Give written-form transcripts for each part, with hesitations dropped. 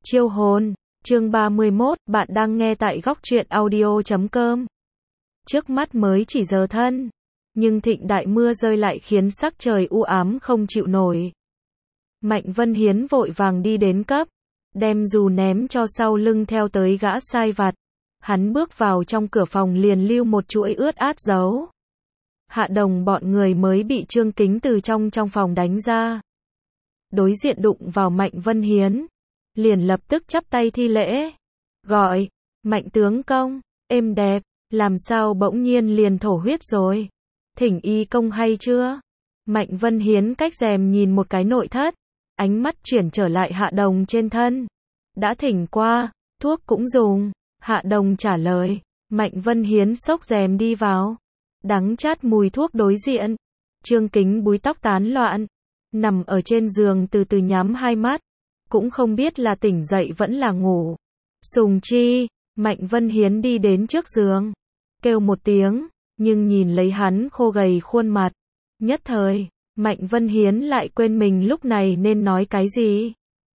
Chiêu hồn, chương 31, bạn đang nghe tại góc truyện audio.com. Trước mắt mới chỉ giờ thân, nhưng thịnh đại mưa rơi lại khiến sắc trời u ám không chịu nổi. Mạnh Vân Hiến vội vàng đi đến cấp, đem dù ném cho sau lưng theo tới gã sai vặt. Hắn bước vào trong cửa phòng liền lưu một chuỗi ướt át dấu. Hạ Đồng bọn người mới bị Trương Kính từ trong phòng đánh ra. Đối diện đụng vào Mạnh Vân Hiến, liền lập tức chắp tay thi lễ. Gọi, Mạnh tướng công, êm đẹp, làm sao bỗng nhiên liền thổ huyết rồi? Thỉnh y công hay chưa? Mạnh Vân Hiến cách rèm nhìn một cái nội thất, ánh mắt chuyển trở lại Hạ Đồng trên thân. Đã thỉnh qua, thuốc cũng dùng. Hạ Đồng trả lời. Mạnh Vân Hiến xốc rèm đi vào. Đắng chát mùi thuốc đối diện. Trương Kính búi tóc tán loạn, nằm ở trên giường từ từ nhắm hai mắt, cũng không biết là tỉnh dậy vẫn là ngủ. Sùng Chi, Mạnh Vân Hiến đi đến trước giường, kêu một tiếng, nhưng nhìn lấy hắn khô gầy khuôn mặt, nhất thời, Mạnh Vân Hiến lại quên mình lúc này nên nói cái gì.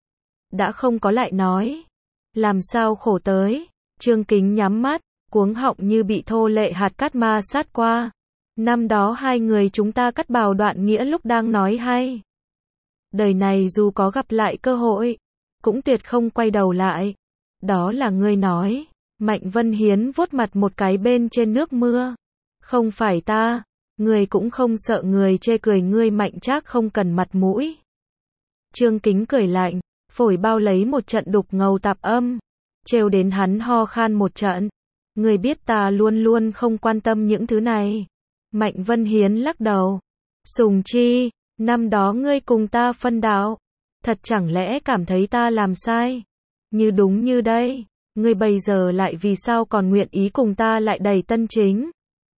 Đã không có lại nói, làm sao khổ tới. Trương Kính nhắm mắt, cuống họng như bị thô lệ hạt cát ma sát qua. Năm đó hai người chúng ta cắt bào đoạn nghĩa lúc đang nói hay. Đời này dù có gặp lại cơ hội, cũng tuyệt không quay đầu lại. Đó là ngươi nói. Mạnh Vân Hiến vuốt mặt một cái bên trên nước mưa. Không phải ta, ngươi cũng không sợ người chê cười ngươi Mạnh Trác không cần mặt mũi. Trương Kính cười lạnh, phổi bao lấy một trận đục ngầu tạp âm, trêu đến hắn ho khan một trận. Ngươi biết ta luôn luôn không quan tâm những thứ này. Mạnh Vân Hiến lắc đầu. Sùng Chi, năm đó ngươi cùng ta phân đạo, thật chẳng lẽ cảm thấy ta làm sai? Như đúng như đây, ngươi bây giờ lại vì sao còn nguyện ý cùng ta lại đầy tân chính?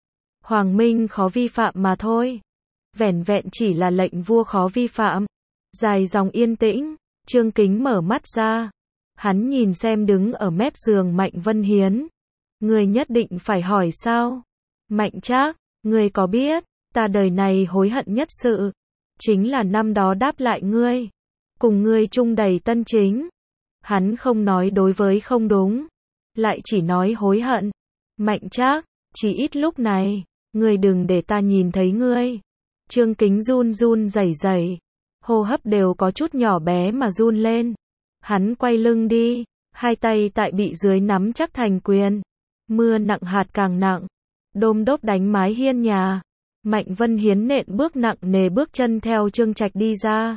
Hoàng Minh khó vi phạm mà thôi. Vẻn vẹn chỉ là lệnh vua khó vi phạm. Dài dòng yên tĩnh, Trương Kính mở mắt ra. Hắn nhìn xem đứng ở mép giường Mạnh Vân Hiến. Ngươi nhất định phải hỏi sao? Mạnh Trác, ngươi có biết, ta đời này hối hận nhất sự, chính là năm đó đáp lại ngươi, cùng ngươi chung đầy tân chính. Hắn không nói đối với không đúng, lại chỉ nói hối hận. Mạnh Trác, chỉ ít lúc này, ngươi đừng để ta nhìn thấy ngươi. Trương Kính run run rẩy rẩy, hô hấp đều có chút nhỏ bé mà run lên. Hắn quay lưng đi, hai tay tại bị dưới nắm chắc thành quyền. Mưa nặng hạt càng nặng, đôm đốp đánh mái hiên nhà. Mạnh Vân Hiến nện bước nặng nề bước chân theo Trương Trạch đi ra.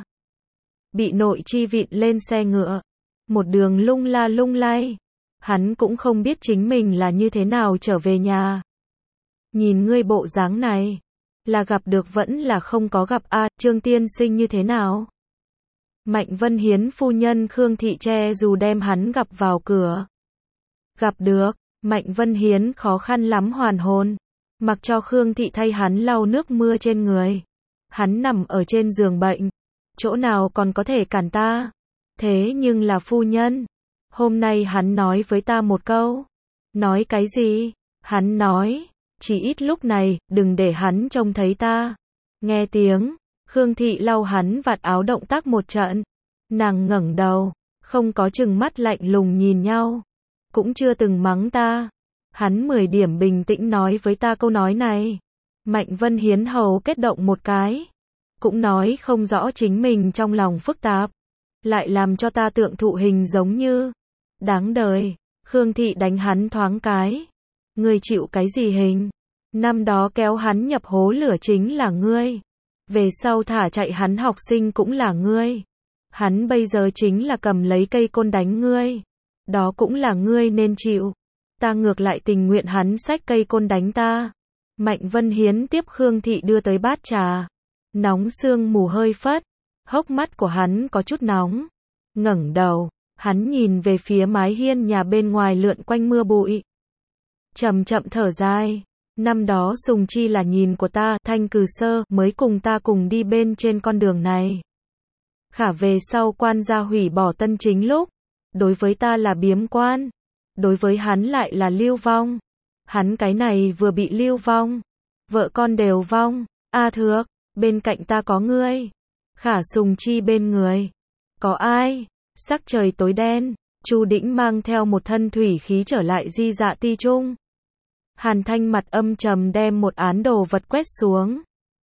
Bị nội chi vịn lên xe ngựa, một đường lung la lung lay. Hắn cũng không biết chính mình là như thế nào trở về nhà. Nhìn ngươi bộ dáng này, là gặp được vẫn là không có gặp a. Trương tiên sinh như thế nào? Mạnh Vân Hiến phu nhân Khương Thị che dù đem hắn gặp vào cửa. Gặp được. Mạnh Vân Hiến khó khăn lắm hoàn hồn, mặc cho Khương Thị thay hắn lau nước mưa trên người. Hắn nằm ở trên giường bệnh, chỗ nào còn có thể cản ta? Thế nhưng là phu nhân, hôm nay hắn nói với ta một câu. Nói cái gì? Hắn nói, chỉ ít lúc này, đừng để hắn trông thấy ta. Nghe tiếng, Khương Thị lau hắn vạt áo động tác một trận. Nàng ngẩng đầu, không có chừng mắt lạnh lùng nhìn nhau. Cũng chưa từng mắng ta. Hắn 10 điểm bình tĩnh nói với ta câu nói này. Mạnh Vân Hiến hầu kết động một cái. Cũng nói không rõ chính mình trong lòng phức tạp. Lại làm cho ta tượng thụ hình giống như. Đáng đời. Khương Thị đánh hắn thoáng cái. Ngươi chịu cái gì hình? Năm đó kéo hắn nhập hố lửa chính là ngươi. Về sau thả chạy hắn học sinh cũng là ngươi. Hắn bây giờ chính là cầm lấy cây côn đánh ngươi. Đó cũng là ngươi nên chịu. Ta ngược lại tình nguyện hắn xách cây côn đánh ta. Mạnh Vân Hiến tiếp Khương Thị đưa tới bát trà. Nóng sương mù hơi phất. Hốc mắt của hắn có chút nóng. Ngẩng đầu, hắn nhìn về phía mái hiên nhà bên ngoài lượn quanh mưa bụi. Chậm chậm thở dài. Năm đó Sùng Chi là nhìn của ta, Thanh Cừ Sơ mới cùng ta cùng đi bên trên con đường này. Khả về sau quan gia hủy bỏ tân chính lúc. Đối với ta là biếm quan, đối với hắn lại là lưu vong. Hắn cái này vừa bị lưu vong, vợ con đều vong. A Thược, bên cạnh ta có ngươi. Khả Sùng Chi bên người, có ai? Sắc trời tối đen, Chu Đĩnh mang theo một thân thủy khí trở lại Di Dạ Ti Trung. Hàn Thanh mặt âm trầm đem một án đồ vật quét xuống.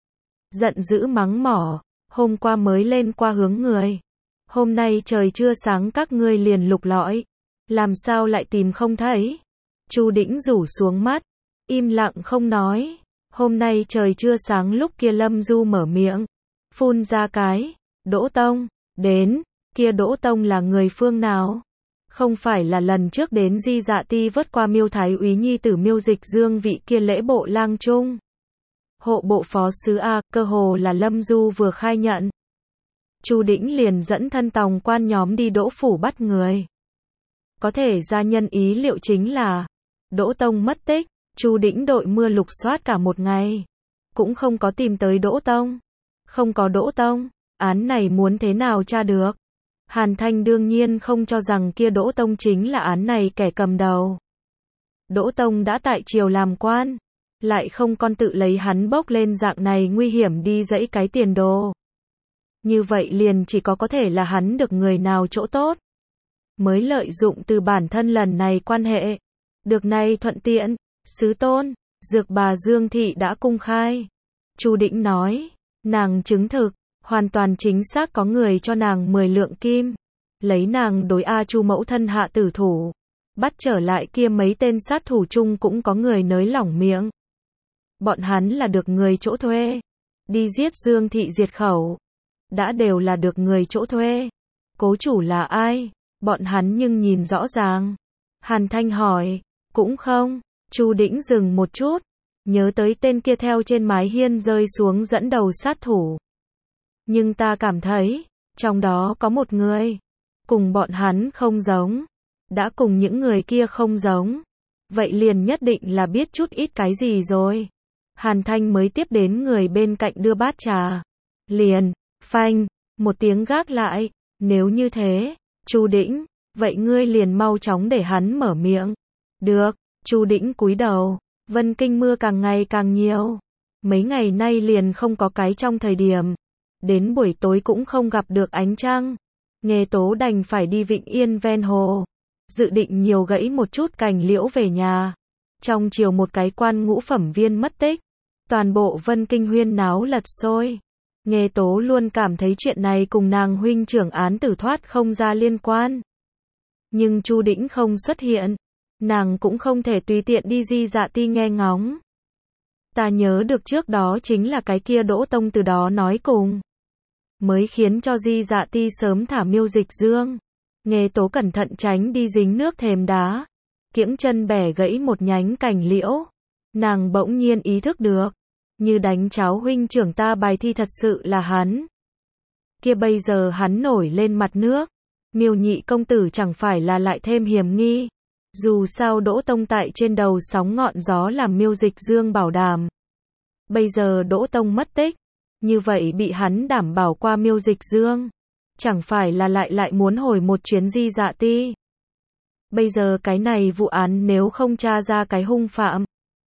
Giận dữ mắng mỏ, hôm qua mới lên qua hướng người. Hôm nay trời chưa sáng các ngươi liền lục lọi. Làm sao lại tìm không thấy? Chu Đĩnh rủ xuống mắt, im lặng không nói. Hôm nay trời chưa sáng lúc kia Lâm Du mở miệng, phun ra cái, Đỗ Tông, đến, kia Đỗ Tông là người phương nào? Không phải là lần trước đến Di Dạ Ti vớt qua Miêu Thái úy nhi tử Miêu Dịch Dương vị kia lễ bộ lang trung. Hộ bộ phó sứ A, cơ hồ là Lâm Du vừa khai nhận. Chu Đĩnh liền dẫn thân tòng quan nhóm đi Đỗ phủ bắt người. Có thể ra nhân ý liệu chính là Đỗ Tông mất tích, Chu Đĩnh đội mưa lục soát cả một ngày, cũng không có tìm tới Đỗ Tông. Không có Đỗ Tông, án này muốn thế nào tra được? Hàn Thanh đương nhiên không cho rằng kia Đỗ Tông chính là án này kẻ cầm đầu. Đỗ Tông đã tại triều làm quan, lại không con tự lấy hắn bốc lên dạng này nguy hiểm đi dẫy cái tiền đồ. Như vậy liền chỉ có thể là hắn được người nào chỗ tốt, mới lợi dụng từ bản thân lần này quan hệ. Được này thuận tiện, sứ tôn, dược bà Dương Thị đã cung khai. Chu Đĩnh nói, nàng chứng thực, hoàn toàn chính xác có người cho nàng 10 lượng kim, lấy nàng đối A Chu mẫu thân hạ tử thủ. Bắt trở lại kia mấy tên sát thủ chung cũng có người nới lỏng miệng. Bọn hắn là được người chỗ thuê, đi giết Dương Thị diệt khẩu. Đã đều là được người chỗ thuê. Cố chủ là ai? Bọn hắn nhưng nhìn rõ ràng. Hàn Thanh hỏi, cũng không. Chu Đĩnh dừng một chút, nhớ tới tên kia theo trên mái hiên rơi xuống dẫn đầu sát thủ. Nhưng ta cảm thấy, trong đó có một người, cùng bọn hắn không giống. Đã cùng những người kia không giống. Vậy liền nhất định là biết chút ít cái gì rồi. Hàn Thanh mới tiếp đến người bên cạnh đưa bát trà. Liền, phanh, một tiếng gác lại. Nếu như thế, Chu Đĩnh, vậy ngươi liền mau chóng để hắn mở miệng. Được, Chu Đĩnh cúi đầu. Vân Kinh mưa càng ngày càng nhiều. Mấy ngày nay liền không có cái trong thời điểm. Đến buổi tối cũng không gặp được ánh trăng. Nghê Tố đành phải đi Vịnh Yên ven hồ. Dự định nhiều gãy một chút cành liễu về nhà. Trong chiều một cái quan ngũ phẩm viên mất tích. Toàn bộ Vân Kinh huyên náo lật sôi. Nghê Tố luôn cảm thấy chuyện này cùng nàng huynh trưởng án tử thoát không ra liên quan. Nhưng Chu Đĩnh không xuất hiện. Nàng cũng không thể tùy tiện đi Di Dạ Ti nghe ngóng. Ta nhớ được trước đó chính là cái kia Đỗ Tông từ đó nói cùng. Mới khiến cho Di Dạ Ti sớm thả Miêu Dịch Dương. Nghê Tố cẩn thận tránh đi dính nước thềm đá. Kiễng chân bẻ gãy một nhánh cành liễu. Nàng bỗng nhiên ý thức được. Như đánh cháo huynh trưởng ta bài thi thật sự là hắn. Kia bây giờ hắn nổi lên mặt nước. Miêu nhị công tử chẳng phải là lại thêm hiểm nghi. Dù sao Đỗ Tông tại trên đầu sóng ngọn gió làm Miêu Dịch Dương bảo đảm. Bây giờ Đỗ Tông mất tích. Như vậy bị hắn đảm bảo qua Miêu Dịch Dương. Chẳng phải là lại muốn hồi một chuyến Di Dạ Ti. Bây giờ cái này vụ án nếu không tra ra cái hung phạm,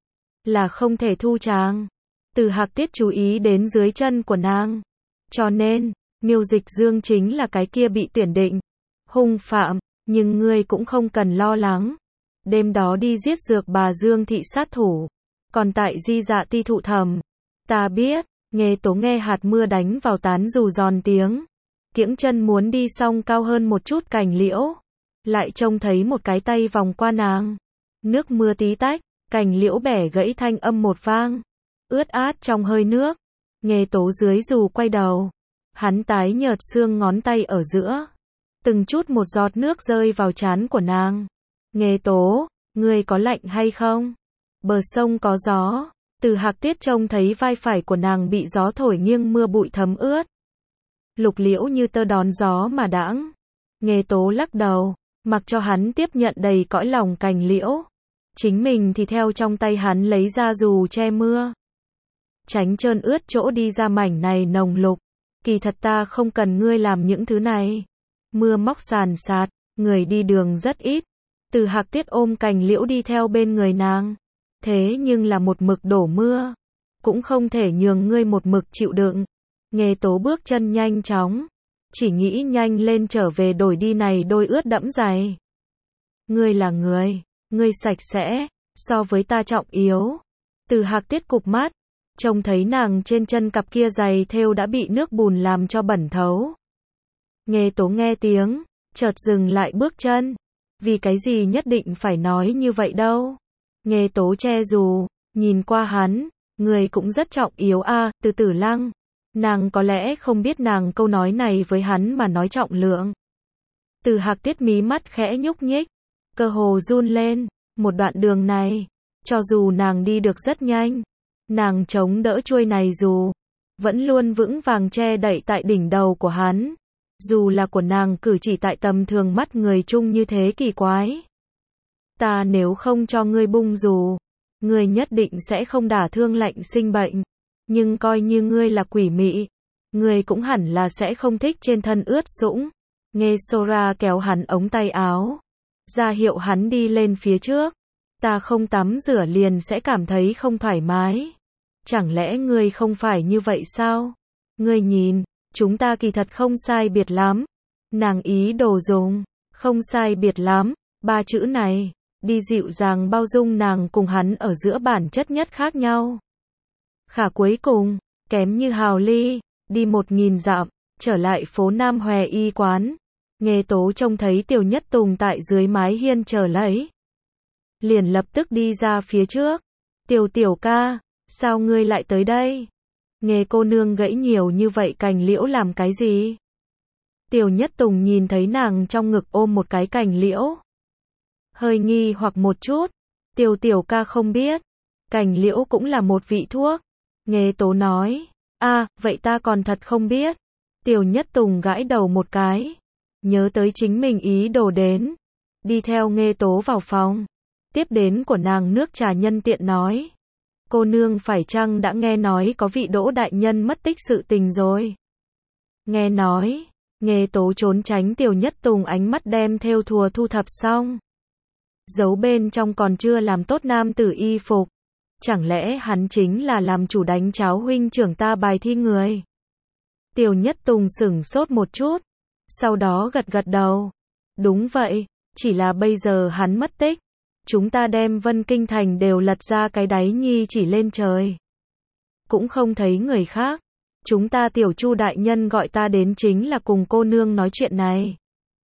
là không thể thu tràng. Từ Hạc Tiết chú ý đến dưới chân của nàng. Cho nên, Miêu Dịch Dương chính là cái kia bị tuyển định hung phạm, nhưng ngươi cũng không cần lo lắng. Đêm đó đi giết dược bà Dương Thị sát thủ. Còn tại Di Dạ Ti thụ thẩm. Ta biết, Nghê Tố nghe hạt mưa đánh vào tán dù giòn tiếng. Kiễng chân muốn đi xong cao hơn một chút cành liễu. Lại trông thấy một cái tay vòng qua nàng. Nước mưa tí tách, cành liễu bẻ gãy thanh âm một vang. Ướt át trong hơi nước. Nghê Tố dưới dù quay đầu. Hắn tái nhợt xương ngón tay ở giữa. Từng chút một giọt nước rơi vào trán của nàng. Nghê Tố, ngươi có lạnh hay không? Bờ sông có gió. Từ Hạc Tiết trông thấy vai phải của nàng bị gió thổi nghiêng mưa bụi thấm ướt. Lục liễu như tơ đón gió mà đãng. Nghê Tố lắc đầu, mặc cho hắn tiếp nhận đầy cõi lòng cành liễu. Chính mình thì theo trong tay hắn lấy ra dù che mưa. Tránh trơn ướt chỗ đi ra mảnh này nồng lục. Kỳ thật ta không cần ngươi làm những thứ này. Mưa móc sàn sạt, người đi đường rất ít. Từ Hạc Tiết ôm cành liễu đi theo bên người nàng. Thế nhưng là một mực đổ mưa. Cũng không thể nhường ngươi một mực chịu đựng. Nghê Tố bước chân nhanh chóng. Chỉ nghĩ nhanh lên trở về đổi đi này đôi ướt đẫm giày. Ngươi là người, ngươi sạch sẽ, so với ta trọng yếu. Từ Hạc Tiết cụp mắt, trông thấy nàng trên chân cặp kia giày thêu đã bị nước bùn làm cho bẩn thấu. Nghê Tố nghe tiếng, chợt dừng lại bước chân. Vì cái gì nhất định phải nói như vậy đâu. Nghê Tố che dù, nhìn qua hắn, người cũng rất trọng yếu a, Từ Tử Lăng. Nàng có lẽ không biết nàng câu nói này với hắn mà nói trọng lượng. Từ Hạc Tiết mí mắt khẽ nhúc nhích, cơ hồ run lên. Một đoạn đường này, cho dù nàng đi được rất nhanh, nàng chống đỡ chuôi này dù, vẫn luôn vững vàng che đậy tại đỉnh đầu của hắn. Dù là của nàng cử chỉ tại tầm thường mắt người chung như thế kỳ quái. Ta nếu không cho ngươi bung dù, ngươi nhất định sẽ không đả thương lạnh sinh bệnh. Nhưng coi như ngươi là quỷ mị, ngươi cũng hẳn là sẽ không thích trên thân ướt sũng. Nghe Sora kéo hắn ống tay áo, ra hiệu hắn đi lên phía trước. Ta không tắm rửa liền sẽ cảm thấy không thoải mái. Chẳng lẽ ngươi không phải như vậy sao? Ngươi nhìn, chúng ta kỳ thật không sai biệt lắm. Nàng ý đồ dùng, không sai biệt lắm, 3 chữ này, đi dịu dàng bao dung nàng cùng hắn ở giữa bản chất nhất khác nhau. Khả cuối cùng, kém như Hào Ly, đi 1000 dặm, trở lại phố Nam Hòe y quán. Nghê Tố trông thấy Tiểu Nhất Tùng tại dưới mái hiên chờ lấy. Liền lập tức đi ra phía trước. Tiểu ca, sao ngươi lại tới đây? Nghê cô nương gãy nhiều như vậy cành liễu làm cái gì? Tiểu Nhất Tùng nhìn thấy nàng trong ngực ôm một cái cành liễu. Hơi nghi hoặc một chút. Tiểu ca không biết. Cành liễu cũng là một vị thuốc. Nghê Tố nói. Vậy ta còn thật không biết. Tiểu Nhất Tùng gãi đầu một cái. Nhớ tới chính mình ý đồ đến. Đi theo Nghê Tố vào phòng. Tiếp đến của nàng nước trà nhân tiện nói. Cô nương phải chăng đã nghe nói có vị Đỗ đại nhân mất tích sự tình rồi? Nghe nói. Nghê Tố trốn tránh Tiểu Nhất Tùng ánh mắt đem thêu thùa thu thập xong. Giấu bên trong còn chưa làm tốt nam tử y phục. Chẳng lẽ hắn chính là làm chủ đánh cháo huynh trưởng ta bài thi người? Tiểu Nhất Tùng sửng sốt một chút. Sau đó gật gật đầu. Đúng vậy, chỉ là bây giờ hắn mất tích. Chúng ta đem Vân Kinh Thành đều lật ra cái đáy nhi chỉ lên trời. Cũng không thấy người khác. Chúng ta Tiểu Chu đại nhân gọi ta đến chính là cùng cô nương nói chuyện này.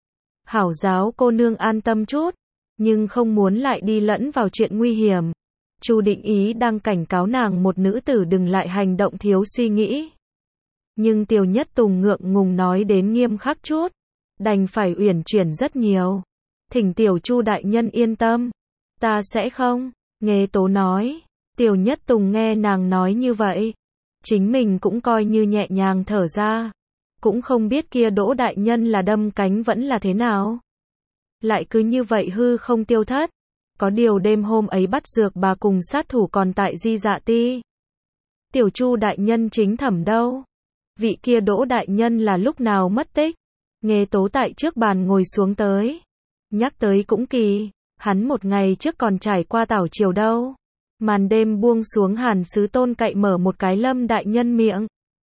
Hảo giáo cô nương an tâm chút, nhưng không muốn lại đi lẫn vào chuyện nguy hiểm. Chu Định Ý đang cảnh cáo nàng một nữ tử đừng lại hành động thiếu suy nghĩ. Nhưng Tiểu Nhất Tùng ngượng ngùng nói đến nghiêm khắc chút, đành phải uyển chuyển rất nhiều. Thỉnh Tiểu Chu đại nhân yên tâm, ta sẽ không. Nghê Tố nói. Tiểu Nhất Tùng nghe nàng nói như vậy, chính mình cũng coi như nhẹ nhàng thở ra. Cũng không biết kia Đỗ đại nhân là đâm cánh vẫn là thế nào. Lại cứ như vậy hư không tiêu thất. Có điều đêm hôm ấy bắt dược bà cùng sát thủ còn tại Di Dạ Ti. Tiểu Chu đại nhân chính thẩm đâu? Vị kia Đỗ đại nhân là lúc nào mất tích? Nghê Tố tại trước bàn ngồi xuống tới. Nhắc tới cũng kỳ, hắn một ngày trước còn trải qua tảo triều đâu. Màn đêm buông xuống Hàn Sứ Tôn cậy mở một cái Lâm đại nhân miệng.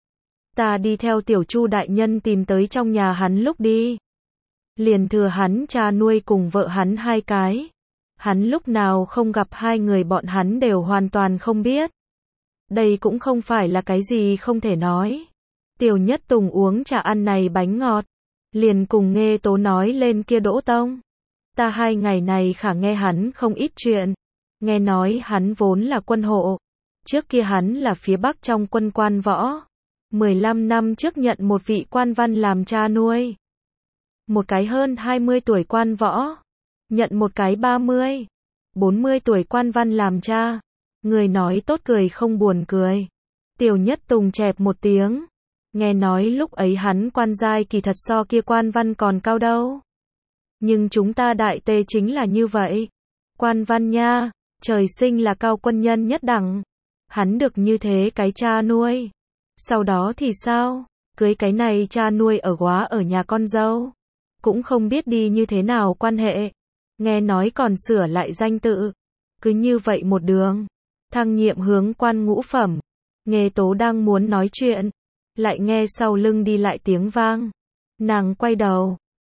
Ta đi theo Tiểu Chu đại nhân tìm tới trong nhà hắn lúc đi. Liền thừa hắn cha nuôi cùng vợ hắn 2 cái. Hắn lúc nào không gặp 2 người bọn hắn đều hoàn toàn không biết. Đây cũng không phải là cái gì không thể nói. Tiểu Nhất Tùng uống trà ăn này bánh ngọt. Liền cùng Nghê Tố nói lên kia Đỗ Tông. Ta 2 ngày này khả nghe hắn không ít chuyện. Nghe nói hắn vốn là quân hộ. Trước kia hắn là phía Bắc trong quân quan võ. 15 năm trước nhận một vị quan văn làm cha nuôi. Một cái hơn 20 tuổi quan võ. Nhận một cái 30, 40 tuổi quan văn làm cha. Người nói tốt cười không buồn cười. Tiểu Nhất Tùng chẹp một tiếng. Nghe nói lúc ấy hắn quan giai kỳ thật so kia quan văn còn cao đâu. Nhưng chúng ta đại tề chính là như vậy. Quan văn nha, trời sinh là cao quân nhân nhất đẳng. Hắn được như thế cái cha nuôi. Sau đó thì sao? Cưới cái này cha nuôi ở góa ở nhà con dâu. Cũng không biết đi như thế nào quan hệ. Nghe nói còn sửa lại danh tự. Cứ như vậy một đường. Thăng nhiệm hướng quan ngũ phẩm. Nghê Tố đang muốn nói chuyện. Lại nghe sau lưng đi lại tiếng vang. Nàng quay đầu.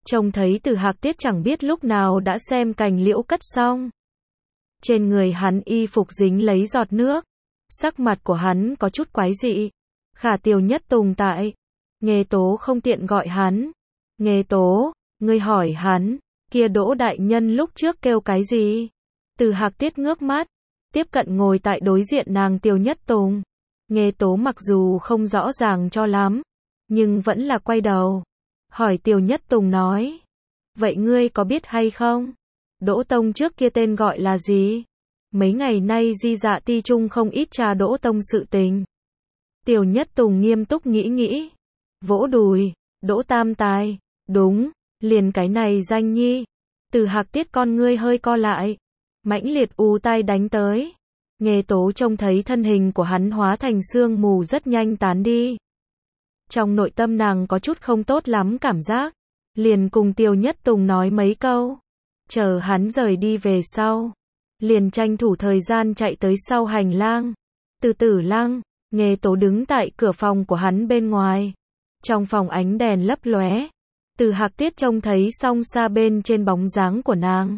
Trông thấy Từ Hạc Tiết chẳng biết lúc nào đã xem cành liễu cất xong. Trên người hắn y phục dính lấy giọt nước. Sắc mặt của hắn có chút quái dị. Khả Tiêu Nhất Tùng tại. Nghê Tố không tiện gọi hắn. Nghê Tố, ngươi hỏi hắn, kia Đỗ đại nhân lúc trước kêu cái gì? Từ Hạc Tiết ngước mắt, tiếp cận ngồi tại đối diện nàng Tiêu Nhất Tùng. Nghê Tố mặc dù không rõ ràng cho lắm, nhưng vẫn là quay đầu. Hỏi Tiêu Nhất Tùng nói. Vậy ngươi có biết hay không? Đỗ Tông trước kia tên gọi là gì? Mấy ngày nay Di Dạ Ti Trung không ít tra Đỗ Tông sự tình. Tiêu Nhất Tùng nghiêm túc nghĩ. Vỗ đùi, Đỗ Tam Tài. Đúng, liền cái này danh nhi. Từ Hạc Tiết con ngươi hơi co lại. Mãnh liệt u tai đánh tới. Nghê Tố trông thấy thân hình của hắn hóa thành sương mù rất nhanh tán đi. Trong nội tâm nàng có chút không tốt lắm cảm giác. Liền cùng Tiêu Nhất Tùng nói mấy câu. Chờ hắn rời đi về sau. Liền tranh thủ thời gian chạy tới sau hành lang. Từ Tử Lăng, Nghê Tố đứng tại cửa phòng của hắn bên ngoài. Trong phòng ánh đèn lấp lóe. Từ Hạc Tiết trông thấy song xa bên trên bóng dáng của nàng.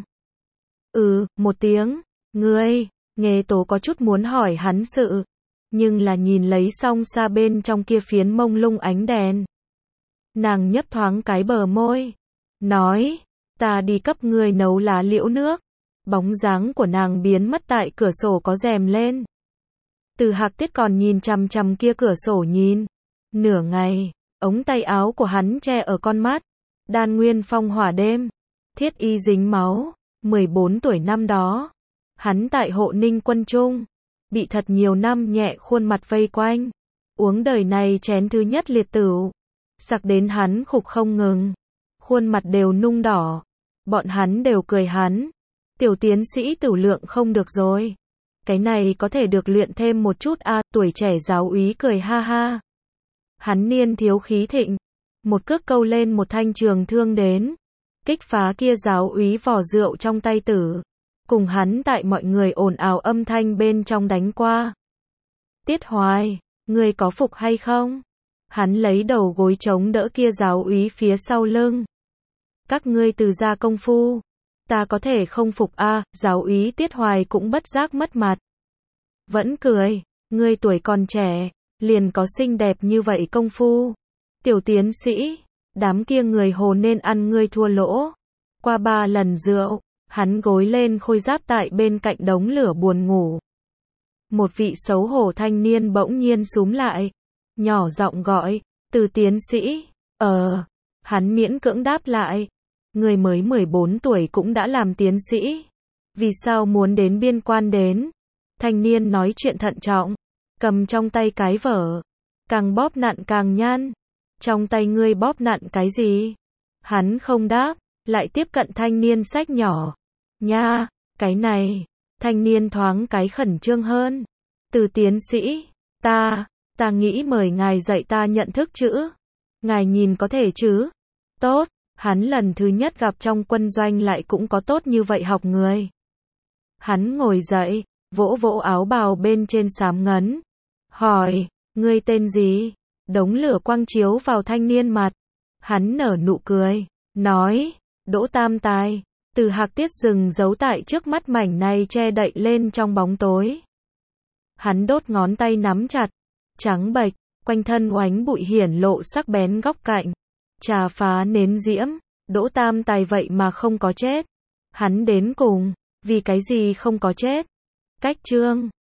Một tiếng, ngươi, Nghê Tố có chút muốn hỏi hắn sự. Nhưng là nhìn lấy song xa bên trong kia phiến mông lung ánh đèn. Nàng nhấp thoáng cái bờ môi. Nói, ta đi cấp ngươi nấu lá liễu nước. Bóng dáng của nàng biến mất tại cửa sổ có rèm lên. Từ Hạc Tiết còn nhìn chằm chằm kia cửa sổ nhìn. Nửa ngày, ống tay áo của hắn che ở con mắt. Đan nguyên phong hỏa đêm. Thiết y dính máu. 14 tuổi năm đó. Hắn tại Hộ Ninh quân trung. Bị thật nhiều năm nhẹ khuôn mặt vây quanh. Uống đời này chén thứ nhất liệt tửu. Sặc đến hắn khục không ngừng. Khuôn mặt đều nung đỏ. Bọn hắn đều cười hắn. Tiểu tiến sĩ Tửu Lượng không được rồi. Cái này có thể được luyện thêm một chút à, tuổi trẻ giáo úy cười ha ha. Hắn niên thiếu khí thịnh. Một cước câu lên một thanh trường thương đến. Kích phá kia giáo úy vỏ rượu trong tay tử. Cùng hắn tại mọi người ồn ào âm thanh bên trong đánh qua. Tiết Hoài, ngươi có phục hay không? Hắn lấy đầu gối chống đỡ kia giáo úy phía sau lưng. Các ngươi từ ra công phu. Ta có thể không phục a, giáo úy Tiết Hoài cũng bất giác mất mặt. Vẫn cười, ngươi tuổi còn trẻ, liền có xinh đẹp như vậy công phu. Tiểu tiến sĩ, đám kia người hồ nên ăn ngươi thua lỗ. Qua 3 lần rượu, hắn gối lên khôi giáp tại bên cạnh đống lửa buồn ngủ. Một vị xấu hổ thanh niên bỗng nhiên xúm lại, nhỏ giọng gọi, Từ tiến sĩ, hắn miễn cưỡng đáp lại. Người mới 14 tuổi cũng đã làm tiến sĩ. Vì sao muốn đến biên quan đến? Thanh niên nói chuyện thận trọng. Cầm trong tay cái vở. Càng bóp nặn càng nhăn. Trong tay ngươi bóp nặn cái gì? Hắn không đáp. Lại tiếp cận thanh niên sách nhỏ. Nha, cái này. Thanh niên thoáng cái khẩn trương hơn. Từ tiến sĩ. Ta nghĩ mời ngài dạy ta nhận thức chữ. Ngài nhìn có thể chứ? Tốt. Hắn lần thứ nhất gặp trong quân doanh lại cũng có tốt như vậy học người. Hắn ngồi dậy, vỗ vỗ áo bào bên trên xám ngấn. Hỏi, ngươi tên gì? Đống lửa quang chiếu vào thanh niên mặt. Hắn nở nụ cười, nói, Đỗ Tam Tài. Từ Hạc Tiết dừng giấu tại trước mắt mảnh này che đậy lên trong bóng tối. Hắn đốt ngón tay nắm chặt, trắng bệch, quanh thân oánh bụi hiển lộ sắc bén góc cạnh. Trà phá nến diễm, Đỗ Tam Tài vậy mà không có chết. Hắn đến cùng, vì cái gì không có chết? Cách chương